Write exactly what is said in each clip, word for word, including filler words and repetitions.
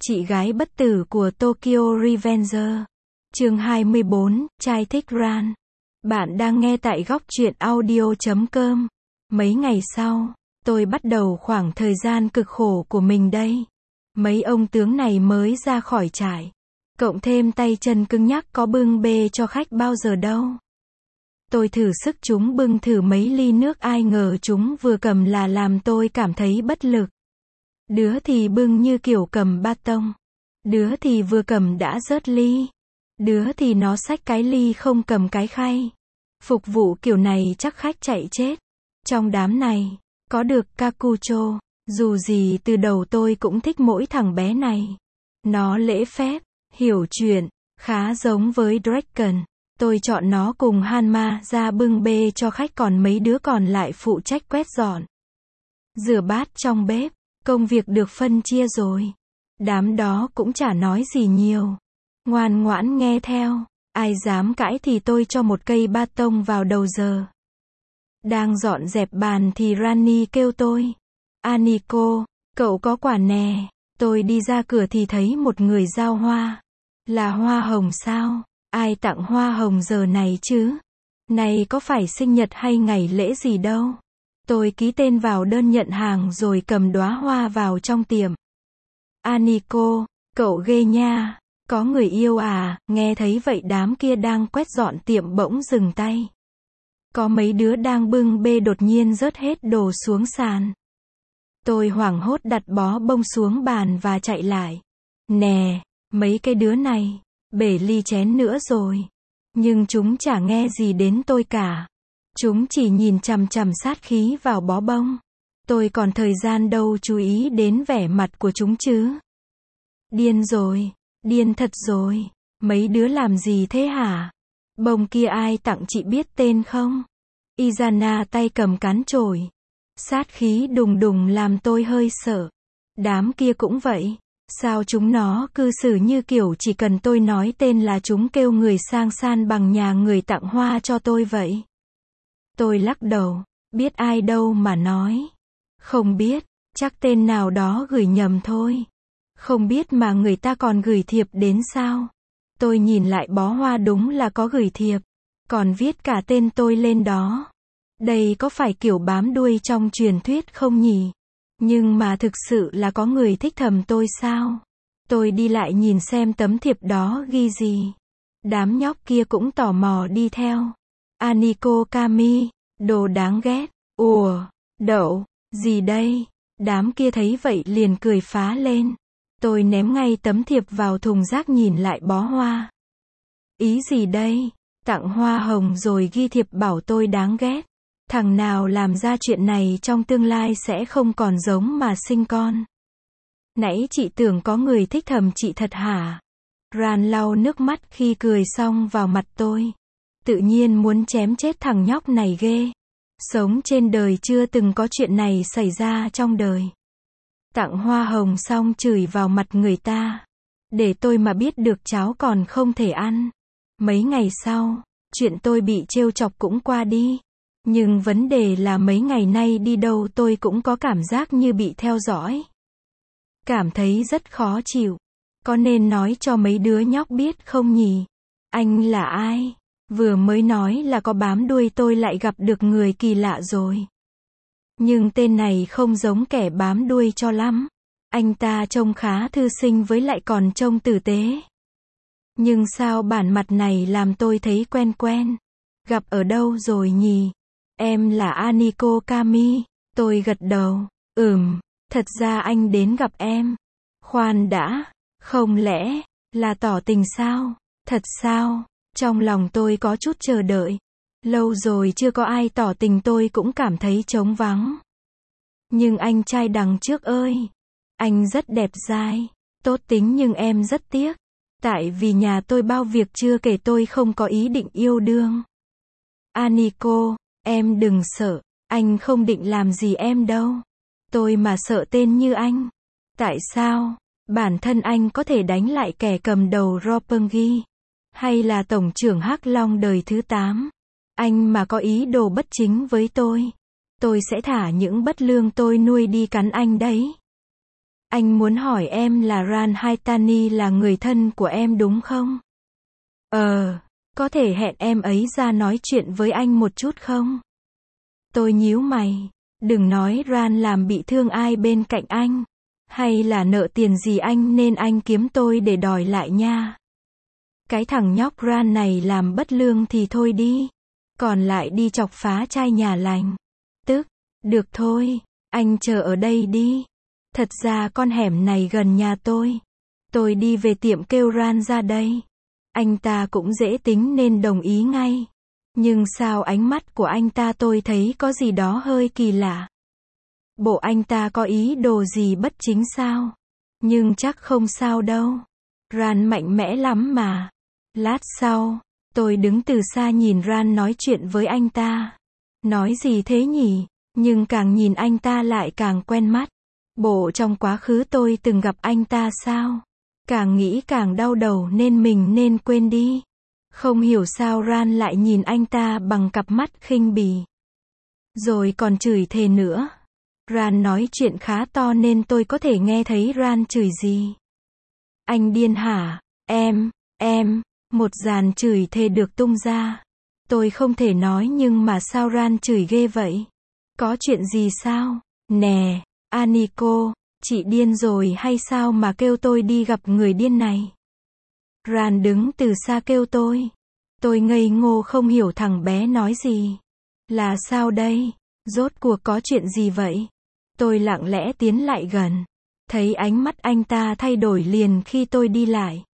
Chị gái bất tử của Tokyo Revenger. Chương hai mươi bốn, trai thích Ran. Bạn đang nghe tại góc truyện audio chấm com. Mấy ngày sau, tôi bắt đầu khoảng thời gian cực khổ của mình đây. Mấy ông tướng này mới ra khỏi trại. Cộng thêm tay chân cứng nhắc có bưng bê cho khách bao giờ đâu. Tôi thử sức chúng bưng thử mấy ly nước, ai ngờ chúng vừa cầm là làm tôi cảm thấy bất lực. Đứa thì bưng như kiểu cầm bát tông. Đứa thì vừa cầm đã rớt ly. Đứa thì nó xách cái ly không cầm cái khay. Phục vụ kiểu này chắc khách chạy chết. Trong đám này, có được Kakucho. Dù gì từ đầu tôi cũng thích mỗi thằng bé này. Nó lễ phép, hiểu chuyện, khá giống với Draken. Tôi chọn nó cùng Hanma ra bưng bê cho khách, còn mấy đứa còn lại phụ trách quét dọn, rửa bát trong bếp. Công việc được phân chia rồi. Đám đó cũng chả nói gì nhiều. Ngoan ngoãn nghe theo. Ai dám cãi thì tôi cho một cây bát tông vào đầu giờ. Đang dọn dẹp bàn thì Rani kêu tôi. Aniko, cậu có quả nè. Tôi đi ra cửa thì thấy một người giao hoa. Là hoa hồng sao? Ai tặng hoa hồng giờ này chứ? Này có phải sinh nhật hay ngày lễ gì đâu. Tôi ký tên vào đơn nhận hàng rồi cầm đóa hoa vào trong tiệm. Aniko, cậu ghê nha. Có người yêu à? Nghe thấy vậy đám kia đang quét dọn tiệm bỗng dừng tay. Có mấy đứa đang bưng bê đột nhiên rớt hết đồ xuống sàn. Tôi hoảng hốt đặt bó bông xuống bàn và chạy lại. Nè, mấy cái đứa này, bể ly chén nữa rồi. Nhưng chúng chả nghe gì đến tôi cả. Chúng chỉ nhìn chằm chằm sát khí vào bó bông. Tôi còn thời gian đâu chú ý đến vẻ mặt của chúng chứ. Điên rồi, điên thật rồi. Mấy đứa làm gì thế hả? Bông kia ai tặng chị biết tên không? Izana tay cầm cán chổi. Sát khí đùng đùng làm tôi hơi sợ. Đám kia cũng vậy. Sao chúng nó cư xử như kiểu chỉ cần tôi nói tên là chúng kêu người sang san bằng nhà người tặng hoa cho tôi vậy? Tôi lắc đầu, biết ai đâu mà nói. Không biết, chắc tên nào đó gửi nhầm thôi. Không biết mà người ta còn gửi thiệp đến sao? Tôi nhìn lại bó hoa đúng là có gửi thiệp. Còn viết cả tên tôi lên đó. Đây có phải kiểu bám đuôi trong truyền thuyết không nhỉ? Nhưng mà thực sự là có người thích thầm tôi sao? Tôi đi lại nhìn xem tấm thiệp đó ghi gì. Đám nhóc kia cũng tò mò đi theo. Aniko Kami, đồ đáng ghét. Ủa, đậu, gì đây? Đám kia thấy vậy liền cười phá lên. Tôi ném ngay tấm thiệp vào thùng rác nhìn lại bó hoa. Ý gì đây? Tặng hoa hồng rồi ghi thiệp bảo tôi đáng ghét. Thằng nào làm ra chuyện này trong tương lai sẽ không còn giống mà sinh con. Nãy chị tưởng có người thích thầm chị thật hả? Ran lau nước mắt khi cười xong vào mặt tôi. Tự nhiên muốn chém chết thằng nhóc này ghê. Sống trên đời chưa từng có chuyện này xảy ra trong đời. Tặng hoa hồng xong chửi vào mặt người ta. Để tôi mà biết được cháu còn không thể ăn. Mấy ngày sau, chuyện tôi bị trêu chọc cũng qua đi. Nhưng vấn đề là mấy ngày nay đi đâu tôi cũng có cảm giác như bị theo dõi. Cảm thấy rất khó chịu. Có nên nói cho mấy đứa nhóc biết không nhỉ? Anh là ai? Vừa mới nói là có bám đuôi tôi lại gặp được người kỳ lạ rồi. Nhưng tên này không giống kẻ bám đuôi cho lắm. Anh ta trông khá thư sinh với lại còn trông tử tế. Nhưng sao bản mặt này làm tôi thấy quen quen? Gặp ở đâu rồi nhỉ? Em là Aniko Kami. Tôi gật đầu. Ừm, thật ra anh đến gặp em. Khoan đã, không lẽ là tỏ tình sao? Thật sao? Trong lòng tôi có chút chờ đợi. Lâu rồi chưa có ai tỏ tình tôi cũng cảm thấy trống vắng. Nhưng anh trai đằng trước ơi, anh rất đẹp dai, tốt tính nhưng em rất tiếc. Tại vì nhà tôi bao việc chưa kể tôi không có ý định yêu đương. Aniko, em đừng sợ, anh không định làm gì em đâu. Tôi mà sợ tên như anh. Tại sao? Bản thân anh có thể đánh lại kẻ cầm đầu Roppongi. Hay là tổng trưởng Hắc Long đời thứ tám. Anh mà có ý đồ bất chính với tôi. Tôi sẽ thả những bất lương tôi nuôi đi cắn anh đấy. Anh muốn hỏi em là Ran hay Tani là người thân của em đúng không? Ờ, có thể hẹn em ấy ra nói chuyện với anh một chút không? Tôi nhíu mày. Đừng nói Ran làm bị thương ai bên cạnh anh. Hay là nợ tiền gì anh nên anh kiếm tôi để đòi lại nha. Cái thằng nhóc Ran này làm bất lương thì thôi đi. Còn lại đi chọc phá trai nhà lành. Tức, được thôi, anh chờ ở đây đi. Thật ra con hẻm này gần nhà tôi. Tôi đi về tiệm kêu Ran ra đây. Anh ta cũng dễ tính nên đồng ý ngay. Nhưng sao ánh mắt của anh ta tôi thấy có gì đó hơi kỳ lạ. Bộ anh ta có ý đồ gì bất chính sao? Nhưng chắc không sao đâu. Ran mạnh mẽ lắm mà. Lát sau, tôi đứng từ xa nhìn Ran nói chuyện với anh ta. Nói gì thế nhỉ? Nhưng càng nhìn anh ta lại càng quen mắt. Bộ trong quá khứ tôi từng gặp anh ta sao? Càng nghĩ càng đau đầu nên mình nên quên đi. Không hiểu sao Ran lại nhìn anh ta bằng cặp mắt khinh bỉ. Rồi còn chửi thề nữa. Ran nói chuyện khá to nên tôi có thể nghe thấy Ran chửi gì. Anh điên hả? Em, em, một dàn chửi thề được tung ra. Tôi không thể nói nhưng mà sao Ran chửi ghê vậy? Có chuyện gì sao? Nè, Aniko, chị điên rồi hay sao mà kêu tôi đi gặp người điên này? Ran đứng từ xa kêu tôi. Tôi ngây ngô không hiểu thằng bé nói gì. Là sao đây? Rốt cuộc có chuyện gì vậy? Tôi lặng lẽ tiến lại gần. Thấy ánh mắt anh ta thay đổi liền khi tôi đi lại.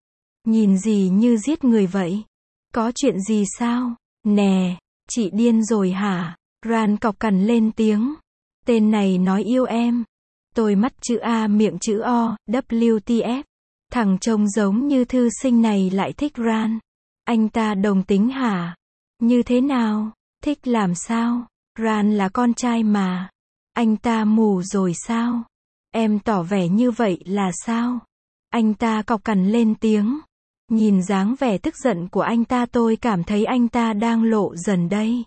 Nhìn gì như giết người vậy? Có chuyện gì sao? Nè, chị điên rồi hả? Ran cọc cằn lên tiếng. Tên này nói yêu em. Tôi mắt chữ A miệng chữ O, W T F. Thằng trông giống như thư sinh này lại thích Ran. Anh ta đồng tính hả? Như thế nào? Thích làm sao? Ran là con trai mà. Anh ta mù rồi sao? Em tỏ vẻ như vậy là sao? Anh ta cọc cằn lên tiếng. Nhìn dáng vẻ tức giận của anh ta tôi cảm thấy anh ta đang lộ dần đây.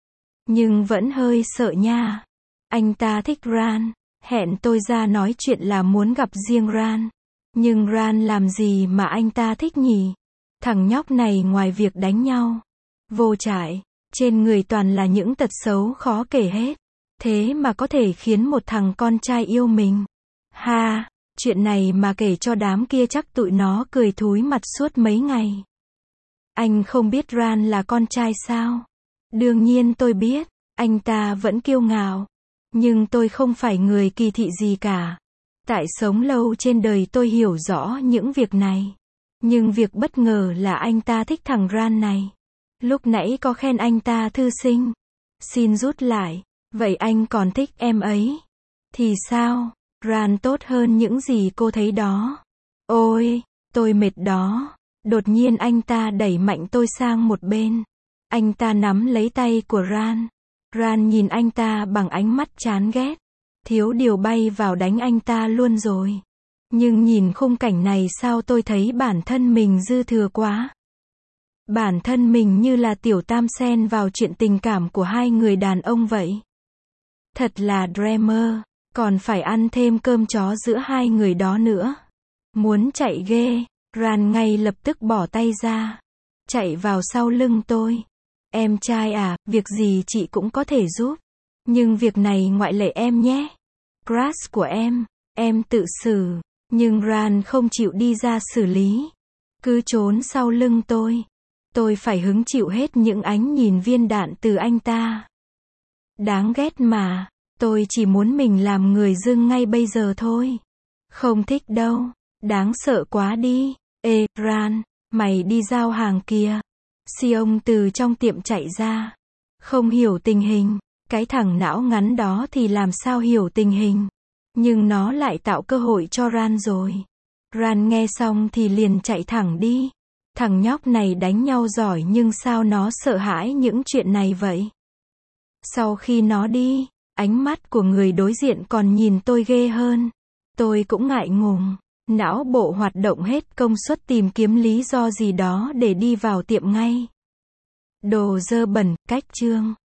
Nhưng vẫn hơi sợ nha. Anh ta thích Ran. Hẹn tôi ra nói chuyện là muốn gặp riêng Ran. Nhưng Ran làm gì mà anh ta thích nhỉ? Thằng nhóc này ngoài việc đánh nhau, vô trải, trên người toàn là những tật xấu khó kể hết. Thế mà có thể khiến một thằng con trai yêu mình. Ha, chuyện này mà kể cho đám kia chắc tụi nó cười thúi mặt suốt mấy ngày. Anh không biết Ran là con trai sao? Đương nhiên tôi biết, anh ta vẫn kiêu ngạo. Nhưng tôi không phải người kỳ thị gì cả. Tại sống lâu trên đời tôi hiểu rõ những việc này. Nhưng việc bất ngờ là anh ta thích thằng Ran này. Lúc nãy có khen anh ta thư sinh. Xin rút lại. Vậy anh còn thích em ấy? Thì sao? Ran tốt hơn những gì cô thấy đó. Ôi, tôi mệt đó. Đột nhiên anh ta đẩy mạnh tôi sang một bên. Anh ta nắm lấy tay của Ran. Ran nhìn anh ta bằng ánh mắt chán ghét. Thiếu điều bay vào đánh anh ta luôn rồi. Nhưng nhìn khung cảnh này sao tôi thấy bản thân mình dư thừa quá. Bản thân mình như là tiểu tam xen vào chuyện tình cảm của hai người đàn ông vậy. Thật là drama, còn phải ăn thêm cơm chó giữa hai người đó nữa. Muốn chạy ghê, Ran ngay lập tức bỏ tay ra. Chạy vào sau lưng tôi. Em trai à, việc gì chị cũng có thể giúp. Nhưng việc này ngoại lệ em nhé. Crush của em, em tự xử. Nhưng Ran không chịu đi ra xử lý. Cứ trốn sau lưng tôi. Tôi phải hứng chịu hết những ánh nhìn viên đạn từ anh ta. Đáng ghét mà. Tôi chỉ muốn mình làm người dưng ngay bây giờ thôi. Không thích đâu. Đáng sợ quá đi. Ê, Ran, mày đi giao hàng kìa. Siông từ trong tiệm chạy ra. Không hiểu tình hình. Cái thằng não ngắn đó thì làm sao hiểu tình hình. Nhưng nó lại tạo cơ hội cho Ran rồi. Ran nghe xong thì liền chạy thẳng đi. Thằng nhóc này đánh nhau giỏi nhưng sao nó sợ hãi những chuyện này vậy? Sau khi nó đi, ánh mắt của người đối diện còn nhìn tôi ghê hơn. Tôi cũng ngại ngùng. Não bộ hoạt động hết công suất tìm kiếm lý do gì đó để đi vào tiệm ngay. Đồ dơ bẩn, cách chương.